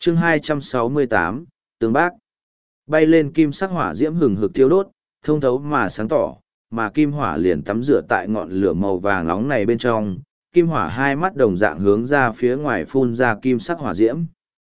chương 268, Tương Bác. Bay lên kim sắc hỏa diễm hừng hực thiêu đốt, thông thấu mà sáng tỏ, mà kim hỏa liền tắm rửa tại ngọn lửa màu vàng nóng này bên trong, kim hỏa hai mắt đồng dạng hướng ra phía ngoài phun ra kim sắc hỏa diễm.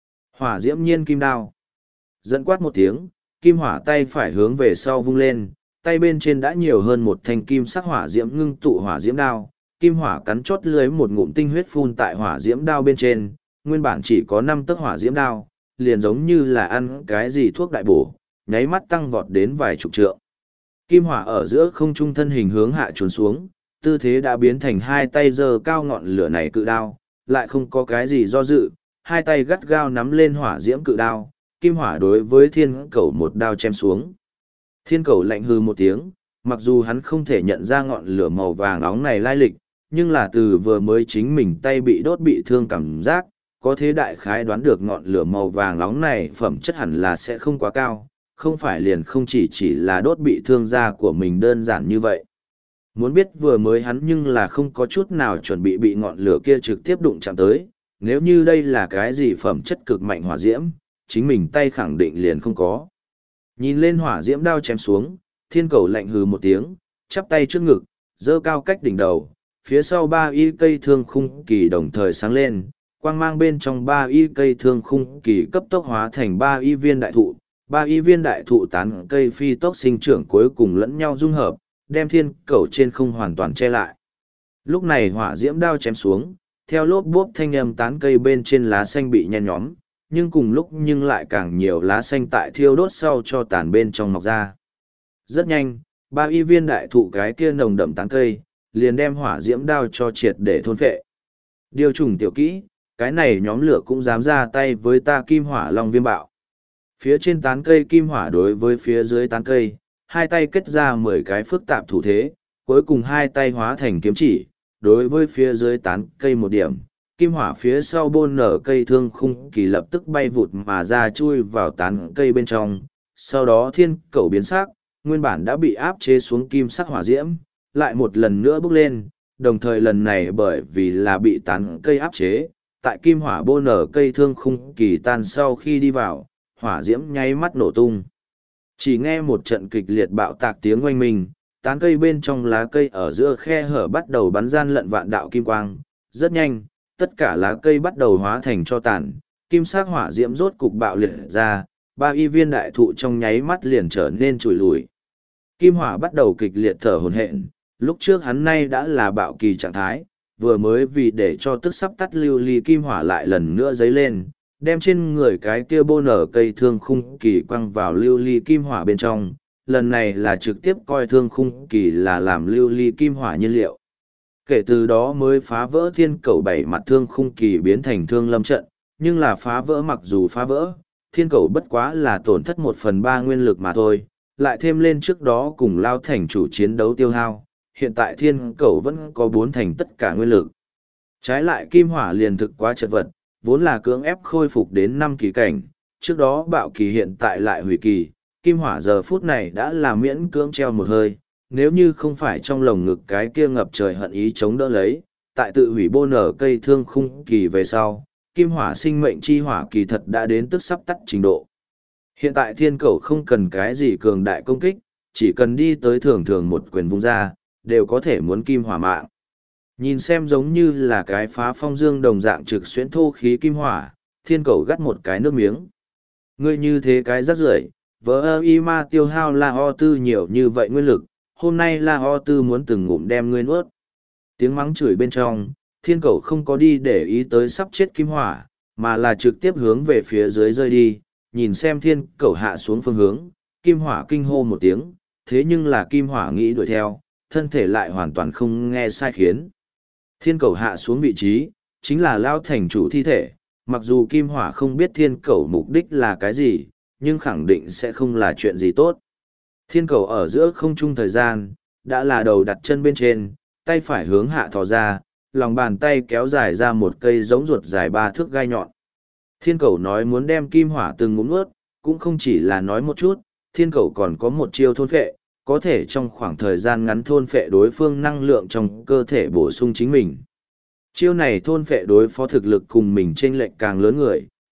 Hỏa diễm nhiên kim đao. Dẫn quát một tiếng, kim hỏa tay phải hướng về sau vung lên, tay bên trên đã nhiều hơn một thanh kim sắc hỏa diễm ngưng tụ hỏa diễm đao, kim hỏa cắn chót lưới một ngụm tinh huyết phun tại hỏa diễm đao bên trên, nguyên bản chỉ có 5 tấc hỏa diễm đao, liền giống như là ăn cái gì thuốc đại bổ, nháy mắt tăng vọt đến vài chục trượng. Kim hỏa ở giữa không trung thân hình hướng hạ trốn xuống, tư thế đã biến thành hai tay giơ cao ngọn lửa này cự đao, lại không có cái gì do dự, hai tay gắt gao nắm lên hỏa diễm cự đao, kim hỏa đối với thiên cẩu một đao chém xuống. Thiên cẩu lạnh hừ một tiếng, mặc dù hắn không thể nhận ra ngọn lửa màu vàng nóng này lai lịch, nhưng là từ vừa mới chính mình tay bị đốt bị thương cảm giác, có thế đại khái đoán được ngọn lửa màu vàng nóng này phẩm chất hẳn là sẽ không quá cao, không phải liền không chỉ là đốt bị thương da của mình đơn giản như vậy. Muốn biết vừa mới hắn nhưng là không có chút nào chuẩn bị ngọn lửa kia trực tiếp đụng chạm tới, nếu như đây là cái gì phẩm chất cực mạnh hỏa diễm, chính mình tay khẳng định liền không có. Nhìn lên hỏa diễm đao chém xuống, thiên cầu lạnh hừ một tiếng, chắp tay trước ngực, giơ cao cách đỉnh đầu, phía sau 3 y cây thương khung kỳ đồng thời sáng lên, quang mang bên trong 3 y cây thương khung kỳ cấp tốc hóa thành 3 y viên đại thụ, 3 y viên đại thụ tán cây phi tốc sinh trưởng cuối cùng lẫn nhau dung hợp, đem thiên cầu trên không hoàn toàn che lại. Lúc này hỏa diễm đao chém xuống, theo lốp bốp thanh âm tán cây bên trên lá xanh bị nhen nhóm, nhưng cùng lúc nhưng lại càng nhiều lá xanh tại thiêu đốt sau cho tàn bên trong mọc ra. Rất nhanh, 3 y viên đại thụ cái kia nồng đậm tán cây, liền đem hỏa diễm đao cho triệt để thôn phệ. Điều trùng tiểu kỹ, cái này nhóm lửa cũng dám ra tay với ta kim hỏa long viêm bạo. Phía trên tán cây kim hỏa đối với phía dưới tán cây, hai tay kết ra 10 cái phức tạp thủ thế, cuối cùng hai tay hóa thành kiếm chỉ, đối với phía dưới tán cây một điểm, kim hỏa phía sau bôn nở cây thương khung kỳ lập tức bay vụt mà ra chui vào tán cây bên trong, sau đó thiên cầu biến sắc, nguyên bản đã bị áp chế xuống kim sắc hỏa diễm, lại một lần nữa bốc lên, đồng thời lần này bởi vì là bị tán cây áp chế, tại kim hỏa bôn nở cây thương khung kỳ tan sau khi đi vào, hỏa diễm nháy mắt nổ tung. Chỉ nghe một trận kịch liệt bạo tạc tiếng oanh minh, tán cây bên trong lá cây ở giữa khe hở bắt đầu bắn gian lận vạn đạo kim quang, rất nhanh, tất cả lá cây bắt đầu hóa thành cho tàn, kim sắc hỏa diễm rốt cục bạo liệt ra, 3 y viên đại thụ trong nháy mắt liền trở nên trùi lùi. Kim hỏa bắt đầu kịch liệt thở hổn hển, lúc trước hắn nay đã là bạo kỳ trạng thái, vừa mới vì để cho tức sắp tắt lưu ly kim hỏa lại lần nữa dấy lên, đem trên người cái kia bô nở cây thương khung kỳ quăng vào lưu ly kim hỏa bên trong, lần này là trực tiếp coi thương khung kỳ là làm lưu ly kim hỏa nhiên liệu. Kể từ đó mới phá vỡ thiên cầu 7 mặt thương khung kỳ biến thành thương lâm trận, nhưng là phá vỡ mặc dù phá vỡ, thiên cầu bất quá là tổn thất 1/3 nguyên lực mà thôi, lại thêm lên trước đó cùng lao thành chủ chiến đấu tiêu hao, hiện tại thiên cầu vẫn có 4 thành tất cả nguyên lực. Trái lại kim hỏa liền thực quá chật vật, vốn là cưỡng ép khôi phục đến 5 kỳ cảnh, trước đó bạo kỳ hiện tại lại hủy kỳ, kim hỏa giờ phút này đã là miễn cưỡng treo một hơi, nếu như không phải trong lồng ngực cái kia ngập trời hận ý chống đỡ lấy, tại tự hủy bô nở cây thương khung kỳ về sau, kim hỏa sinh mệnh chi hỏa kỳ thật đã đến tức sắp tắt trình độ. Hiện tại thiên cầu không cần cái gì cường đại công kích, chỉ cần đi tới thường thường một quyền vung ra, đều có thể muốn kim hỏa mạng. Nhìn xem giống như là cái phá phong dương đồng dạng trực xuyến thô khí kim hỏa, thiên cầu gắt một cái nước miếng. Ngươi như thế cái rắc rưởi, vỡ ơ y ma tiêu hao La Ho Tư nhiều như vậy nguyên lực, hôm nay La Ho Tư muốn từng ngụm đem ngươi nuốt. Tiếng mắng chửi bên trong, thiên cầu không có đi để ý tới sắp chết kim hỏa, mà là trực tiếp hướng về phía dưới rơi đi, nhìn xem thiên cầu hạ xuống phương hướng, kim hỏa kinh hô một tiếng, thế nhưng là kim hỏa nghĩ đuổi theo, thân thể lại hoàn toàn không nghe sai khiến. Thiên cầu hạ xuống vị trí, chính là lao thành chủ thi thể, mặc dù kim hỏa không biết thiên cầu mục đích là cái gì, nhưng khẳng định sẽ không là chuyện gì tốt. Thiên cầu ở giữa không trung thời gian, đã là đầu đặt chân bên trên, tay phải hướng hạ thò ra, lòng bàn tay kéo dài ra một cây giống ruột dài 3 thước gai nhọn. Thiên cầu nói muốn đem kim hỏa từng ngụm nuốt, cũng không chỉ là nói một chút, thiên cầu còn có một chiêu thôn phệ, có thể trong khoảng thời gian ngắn thôn phệ đối phương năng lượng trong cơ thể bổ sung chính mình. Chiêu này thôn phệ đối phó thực lực cùng mình chênh lệch càng lớn người,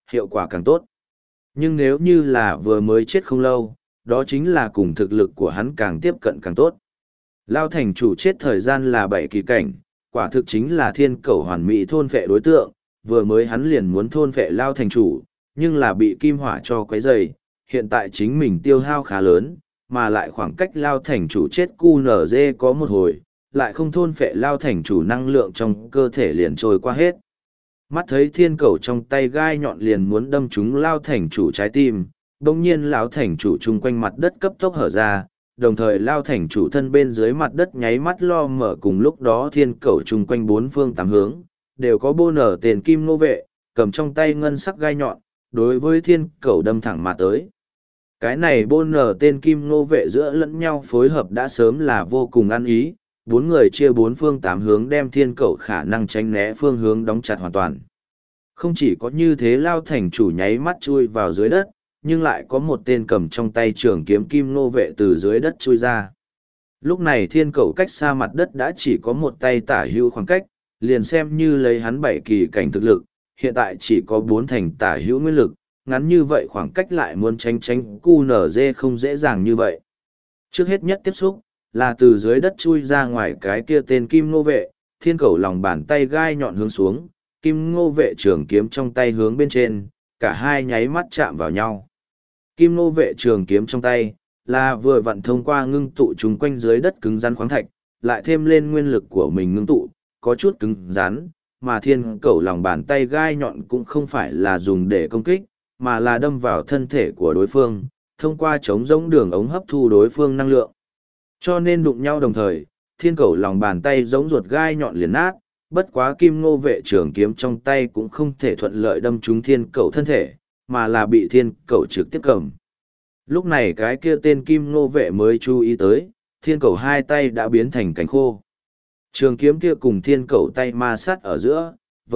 hiệu quả càng tốt. Nhưng nếu như là vừa mới chết không lâu, đó chính là cùng thực lực của hắn càng tiếp cận càng tốt. Lao thành chủ chết thời gian là 7 kỳ cảnh, quả thực chính là thiên cẩu hoàn mỹ thôn phệ đối tượng, vừa mới hắn liền muốn thôn phệ Lao thành chủ, nhưng là bị kim hỏa cho quấy rầy, hiện tại chính mình tiêu hao khá lớn, mà lại khoảng cách Lao thành chủ chết QNZ có một hồi, lại không thôn phệ Lao thành chủ năng lượng trong cơ thể liền trôi qua hết. Mắt thấy thiên cẩu trong tay gai nhọn liền muốn đâm trúng Lao thành chủ trái tim, bỗng nhiên Lão thành chủ chung quanh mặt đất cấp tốc hở ra, đồng thời Lao thành chủ thân bên dưới mặt đất nháy mắt lo mở, cùng lúc đó thiên cẩu chung quanh bốn phương tám hướng, đều có bô nở tên kim nô vệ, cầm trong tay ngân sắc gai nhọn, đối với thiên cẩu đâm thẳng mà tới. Cái này bô nở tên kim nô vệ giữa lẫn nhau phối hợp đã sớm là vô cùng ăn ý, bốn người chia bốn phương tám hướng đem thiên cẩu khả năng tránh né phương hướng đóng chặt hoàn toàn. Không chỉ có như thế, Lao thành chủ nháy mắt chui vào dưới đất, nhưng lại có một tên cầm trong tay trường kiếm kim nô vệ từ dưới đất chui ra. Lúc này thiên cẩu cách xa mặt đất đã chỉ có một tay tả hữu khoảng cách, liền xem như lấy hắn 7 kỳ cảnh thực lực, hiện tại chỉ có 4 thành tả hữu nguyên lực, ngắn như vậy khoảng cách lại muốn tránh QNZ không dễ dàng như vậy. Trước hết nhất tiếp xúc, là từ dưới đất chui ra ngoài cái kia tên kim nô vệ, thiên cẩu lòng bàn tay gai nhọn hướng xuống, kim nô vệ trường kiếm trong tay hướng bên trên, cả hai nháy mắt chạm vào nhau. Kim nô vệ trường kiếm trong tay, là vừa vặn thông qua ngưng tụ chúng quanh dưới đất cứng rắn khoáng thạch, lại thêm lên nguyên lực của mình ngưng tụ, có chút cứng rắn, mà thiên cẩu lòng bàn tay gai nhọn cũng không phải là dùng để công kích, mà là đâm vào thân thể của đối phương, thông qua chống rỗng đường ống hấp thu đối phương năng lượng. Cho nên đụng nhau đồng thời, thiên cẩu lòng bàn tay giống ruột gai nhọn liền nát, bất quá kim ngô vệ trường kiếm trong tay cũng không thể thuận lợi đâm trúng thiên cẩu thân thể, mà là bị thiên cẩu trực tiếp cầm. Lúc này cái kia tên kim ngô vệ mới chú ý tới, thiên cẩu hai tay đã biến thành cánh khô. Trường kiếm kia cùng thiên cẩu tay ma sát ở giữa,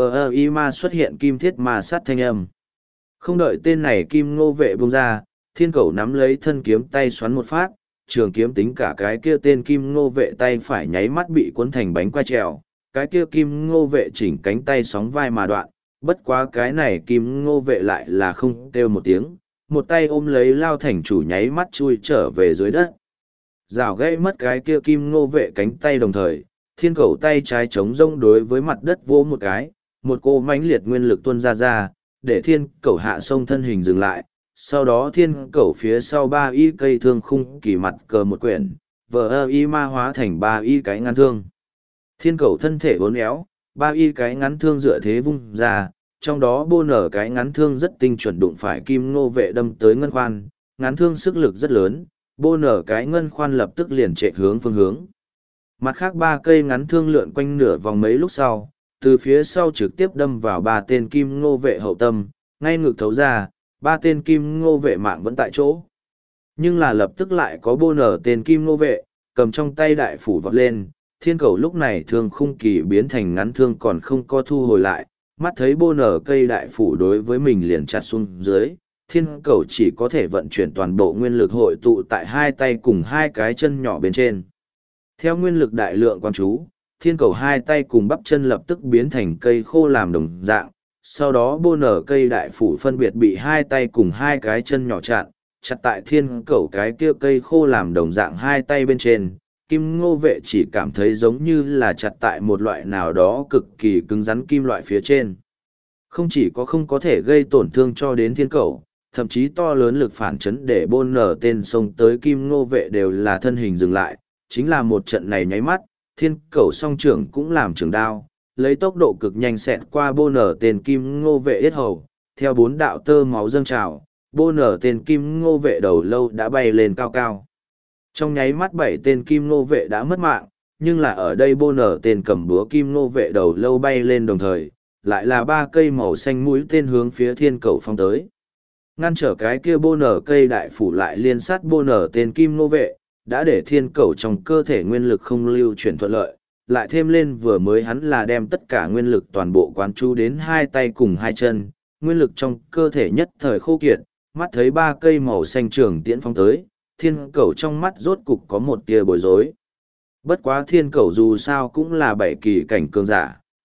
vờ ma xuất hiện kim thiết ma sát thanh âm. Không đợi tên này kim ngô vệ buông ra, thiên cẩu nắm lấy thân kiếm tay xoắn một phát, trường kiếm tính cả cái kia tên kim ngô vệ tay phải nháy mắt bị cuốn thành bánh qua trèo, cái kia kim ngô vệ chỉnh cánh tay sóng vai mà đoạn, bất quá cái này kim ngô vệ lại là không kêu một tiếng, một tay ôm lấy Lao thành chủ nháy mắt chui trở về dưới đất. Rào gãy mất cái kia kim ngô vệ cánh tay đồng thời, thiên cẩu tay trái chống rông đối với mặt đất vỗ một cái, một cô mãnh liệt nguyên lực tuôn ra, để thiên cẩu hạ sông thân hình dừng lại. Sau đó thiên cẩu phía sau 3 y cây thương khung kỳ mặt cờ một quyển, vờ y ma hóa thành 3 y cái ngắn thương. Thiên cẩu thân thể uốn éo, 3 y cái ngắn thương dựa thế vung ra, trong đó bô nở cái ngắn thương rất tinh chuẩn đụng phải kim ngô vệ đâm tới ngân khoan, ngắn thương sức lực rất lớn, bô nở cái ngân khoan lập tức liền chạy hướng phương hướng. Mặt khác 3 cây ngắn thương lượn quanh nửa vòng mấy lúc sau, từ phía sau trực tiếp đâm vào 3 tên kim ngô vệ hậu tâm, ngay ngực thấu ra, 3 tên kim ngô vệ mạng vẫn tại chỗ. Nhưng là lập tức lại có bô nở tên kim ngô vệ, cầm trong tay đại phủ vọt lên, thiên cầu lúc này thương khung kỳ biến thành ngắn thương còn không có thu hồi lại, mắt thấy bô nở cây đại phủ đối với mình liền chặt xuống dưới, thiên cầu chỉ có thể vận chuyển toàn bộ nguyên lực hội tụ tại hai tay cùng hai cái chân nhỏ bên trên. Theo nguyên lực đại lượng quan chú, thiên cầu hai tay cùng bắp chân lập tức biến thành cây khô làm đồng dạng, sau đó bô nở cây đại phủ phân biệt bị hai tay cùng hai cái chân nhỏ chặn, chặt tại thiên cầu cái kia cây khô làm đồng dạng hai tay bên trên. Kim ngô vệ chỉ cảm thấy giống như là chặt tại một loại nào đó cực kỳ cứng rắn kim loại phía trên. Không chỉ có không có thể gây tổn thương cho đến thiên cầu, thậm chí to lớn lực phản chấn để bôn nở tên sông tới kim ngô vệ đều là thân hình dừng lại. Chính là một trận này nháy mắt, thiên cầu song trưởng cũng làm trường đao, lấy tốc độ cực nhanh xẹt qua bôn nở tên kim ngô vệ yết hầu, theo 4 đạo tơ máu dâng trào, bôn nở tên kim ngô vệ đầu lâu đã bay lên cao cao. Trong nháy mắt 7 tên kim ngô vệ đã mất mạng, nhưng là ở đây bô nở tên cầm búa kim ngô vệ đầu lâu bay lên đồng thời, lại là 3 cây màu xanh mũi tên hướng phía thiên cầu phong tới. Ngăn trở cái kia bô nở cây đại phủ lại liên sát bô nở tên kim ngô vệ, đã để thiên cầu trong cơ thể nguyên lực không lưu chuyển thuận lợi, lại thêm lên vừa mới hắn là đem tất cả nguyên lực toàn bộ quán chú đến hai tay cùng hai chân, nguyên lực trong cơ thể nhất thời khô kiệt, mắt thấy 3 cây màu xanh trường tiễn phong tới, thiên cầu trong mắt rốt cục có một tia bối rối. Bất quá thiên cầu dù sao cũng là 7 kỳ cảnh cường giả,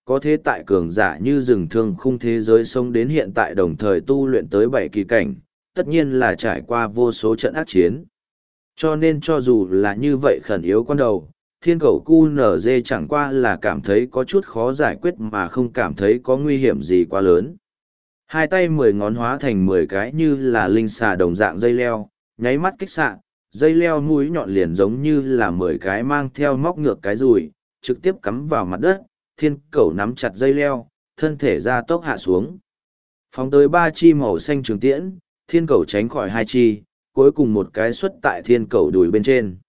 có thế tại cường giả như rừng thương khung thế giới sống đến hiện tại đồng thời tu luyện tới 7 kỳ cảnh, tất nhiên là trải qua vô số trận ác chiến. Cho nên cho dù là như vậy khẩn yếu quan đầu, thiên cầu QNZ chẳng qua là cảm thấy có chút khó giải quyết mà không cảm thấy có nguy hiểm gì quá lớn. Hai tay 10 ngón hóa thành 10 cái như là linh xà đồng dạng dây leo, nháy mắt kích xạ, dây leo mũi nhọn liền giống như là 10 cái mang theo móc ngược cái rùi, trực tiếp cắm vào mặt đất, thiên cầu nắm chặt dây leo, thân thể ra tốc hạ xuống. Phóng tới 3 chi màu xanh trường tiễn, thiên cầu tránh khỏi 2 chi, cuối cùng một cái xuất tại thiên cầu đùi bên trên.